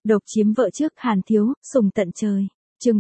Độc chiếm vợ trước Hàn Thiếu, sùng tận trời. Chương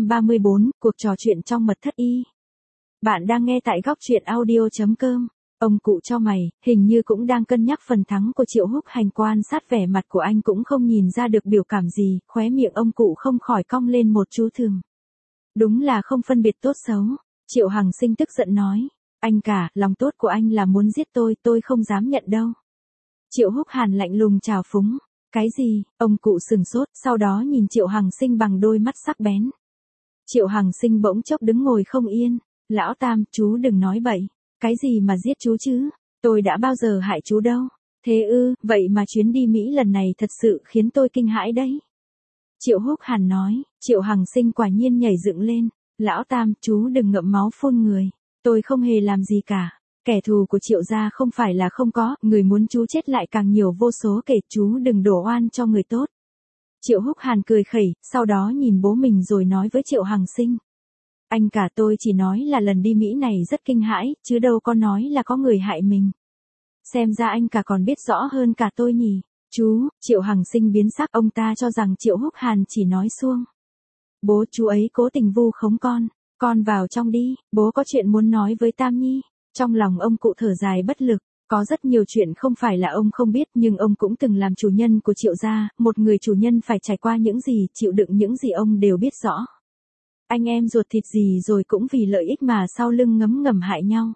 434, cuộc trò chuyện trong mật thất y. Bạn đang nghe tại góc truyện audio.com. Ông cụ cho mày, hình như cũng đang cân nhắc phần thắng của Triệu Húc Hành, quan sát vẻ mặt của anh cũng không nhìn ra được biểu cảm gì, khóe miệng ông cụ không khỏi cong lên một chú thường. Đúng là không phân biệt tốt xấu. Triệu Hằng Sinh tức giận nói. Anh cả, lòng tốt của anh là muốn giết tôi không dám nhận đâu. Triệu Húc Hàn lạnh lùng trào phúng. Cái gì? Ông cụ sừng sốt, sau đó nhìn Triệu Hằng Sinh bằng đôi mắt sắc bén. Triệu Hằng Sinh bỗng chốc đứng ngồi không yên. Lão Tam, chú đừng nói bậy. Cái gì mà giết chú chứ? Tôi đã bao giờ hại chú đâu. Thế ư, vậy mà chuyến đi Mỹ lần này thật sự khiến tôi kinh hãi đấy. Triệu Húc Hàn nói. Triệu Hằng Sinh quả nhiên nhảy dựng lên. Lão Tam, chú đừng ngậm máu phun người. Tôi không hề làm gì cả. Kẻ thù của Triệu gia không phải là không có, người muốn chú chết lại càng nhiều vô số kể, chú đừng đổ oan cho người tốt. Triệu Húc Hàn cười khẩy, sau đó nhìn bố mình rồi nói với Triệu Hằng Sinh. Anh cả, tôi chỉ nói là lần đi Mỹ này rất kinh hãi, chứ đâu có nói là có người hại mình. Xem ra anh cả còn biết rõ hơn cả tôi nhỉ. Chú, Triệu Hằng Sinh biến sắc, ông ta cho rằng Triệu Húc Hàn chỉ nói suông. Bố, chú ấy cố tình vu khống con vào trong đi, bố có chuyện muốn nói với Tam Nhi. Trong lòng ông cụ thở dài bất lực, có rất nhiều chuyện không phải là ông không biết, nhưng ông cũng từng làm chủ nhân của Triệu gia, một người chủ nhân phải trải qua những gì, chịu đựng những gì ông đều biết rõ. Anh em ruột thịt gì rồi cũng vì lợi ích mà sau lưng ngấm ngầm hại nhau.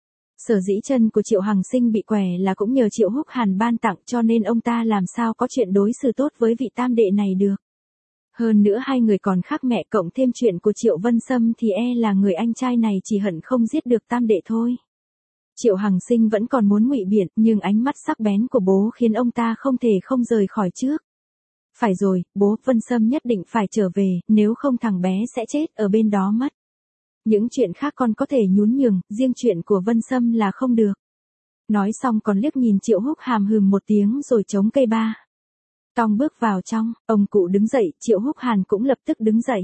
Sở dĩ chân của Triệu Hằng Sinh bị què là cũng nhờ Triệu Húc Hàn ban tặng, cho nên ông ta làm sao có chuyện đối xử tốt với vị tam đệ này được. Hơn nữa hai người còn khác mẹ, cộng thêm chuyện của Triệu Vân Sâm thì là người anh trai này chỉ hận không giết được tam đệ thôi. Triệu Hằng Sinh vẫn còn muốn ngụy biện, nhưng ánh mắt sắc bén của bố khiến ông ta không thể không rời khỏi trước. Phải rồi, bố, Vân Sâm nhất định phải trở về, nếu không thằng bé sẽ chết ở bên đó mất. Những chuyện khác con có thể nhún nhường, riêng chuyện của Vân Sâm là không được. Nói xong còn liếc nhìn Triệu Húc Hàm hừm một tiếng rồi chống cây ba. Tòng bước vào trong, ông cụ đứng dậy, Triệu Húc Hàn cũng lập tức đứng dậy.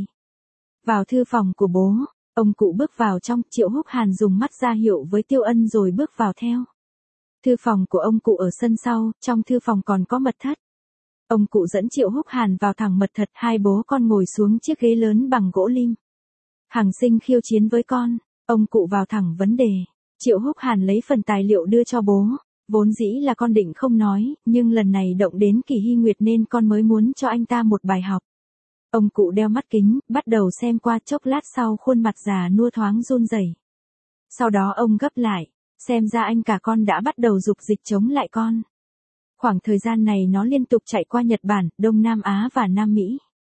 Vào thư phòng của bố. Ông cụ bước vào trong, Triệu Húc Hàn dùng mắt ra hiệu với Tiêu Ân rồi bước vào theo. Thư phòng của ông cụ ở sân sau, trong thư phòng còn có mật thất. Ông cụ dẫn Triệu Húc Hàn vào thẳng mật thất, hai bố con ngồi xuống chiếc ghế lớn bằng gỗ lim. Hằng Sinh khiêu chiến với con, ông cụ vào thẳng vấn đề. Triệu Húc Hàn lấy phần tài liệu đưa cho bố. Vốn dĩ là con định không nói, nhưng lần này động đến Kỳ Hy Nguyệt nên con mới muốn cho anh ta một bài học. Ông cụ đeo mắt kính, bắt đầu xem qua, chốc lát sau khuôn mặt già nua thoáng run rẩy. Sau đó ông gấp lại, xem ra anh cả con đã bắt đầu dục dịch chống lại con. Khoảng thời gian này nó liên tục chạy qua Nhật Bản, Đông Nam Á và Nam Mỹ.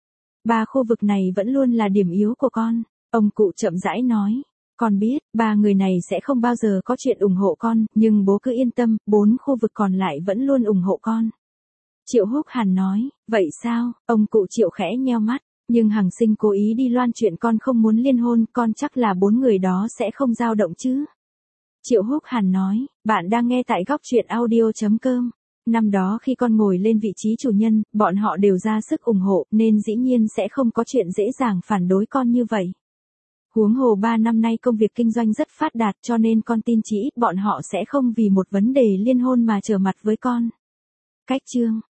Ba khu vực này vẫn luôn là điểm yếu của con. Ông cụ chậm rãi nói, con biết, ba người này sẽ không bao giờ có chuyện ủng hộ con, nhưng bố cứ yên tâm, 4 khu vực còn lại vẫn luôn ủng hộ con. Triệu Húc Hàn nói, vậy sao? Ông cụ Triệu khẽ nheo mắt, nhưng Hằng Sinh cố ý đi loan chuyện con không muốn liên hôn, con chắc là 4 người đó sẽ không dao động chứ? Triệu Húc Hàn nói, bạn đang nghe tại góc truyện audio.com. Năm đó khi con ngồi lên vị trí chủ nhân, bọn họ đều ra sức ủng hộ, nên dĩ nhiên sẽ không có chuyện dễ dàng phản đối con như vậy. Huống hồ 3 năm nay công việc kinh doanh rất phát đạt, cho nên con tin chí ít bọn họ sẽ không vì một vấn đề liên hôn mà trở mặt với con. Cách chương